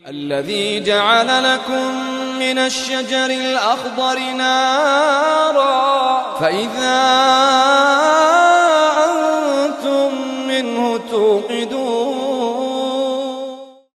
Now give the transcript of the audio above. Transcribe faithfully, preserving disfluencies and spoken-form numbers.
الذي جعل لكم من الشجر الأخضر نارا فإذا أنتم منه توقدون